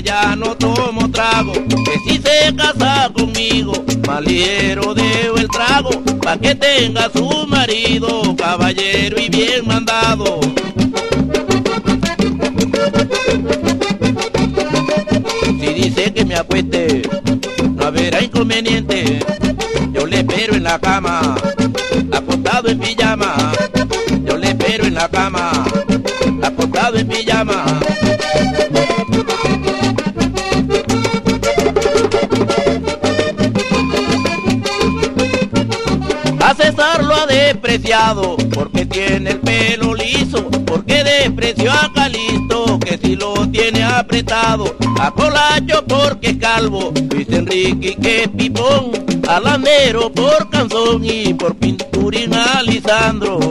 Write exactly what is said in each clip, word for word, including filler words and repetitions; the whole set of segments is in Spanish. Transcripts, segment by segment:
ya no tomo trago, que si se casa conmigo, más ligero dejo el trago, pa' que tenga su marido, caballero y bien mandado. Si dice que me acueste, no habrá inconveniente, yo le espero en la cama, acostado en pijama, yo le espero en la cama, acostado en pijama. A César lo ha despreciado porque tiene el pelo liso, porque despreció a Calixto que si lo tiene apretado, a Colacho porque es calvo, Luis Enrique que es pipón, a Landero por canzón y por pinturín a Lisandro.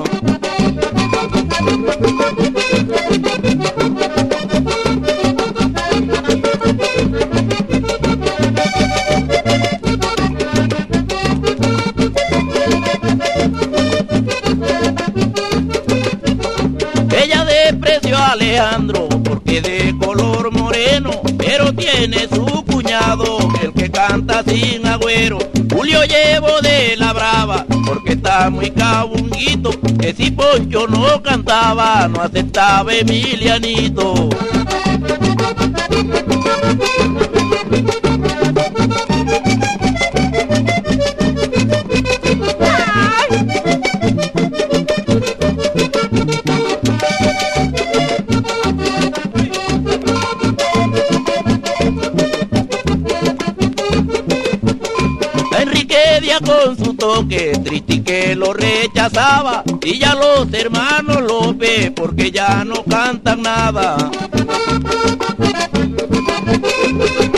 Ella despreció a Alejandro porque de color moreno, pero tiene su cuñado, el que canta sin agüero. Julio llevo de la brava porque está muy cabunguito, que si Poncho no cantaba no aceptaba Emilianito. Enrique Díaz con su toque triste que lo rechazaba, y ya los hermanos López porque ya no cantan nada.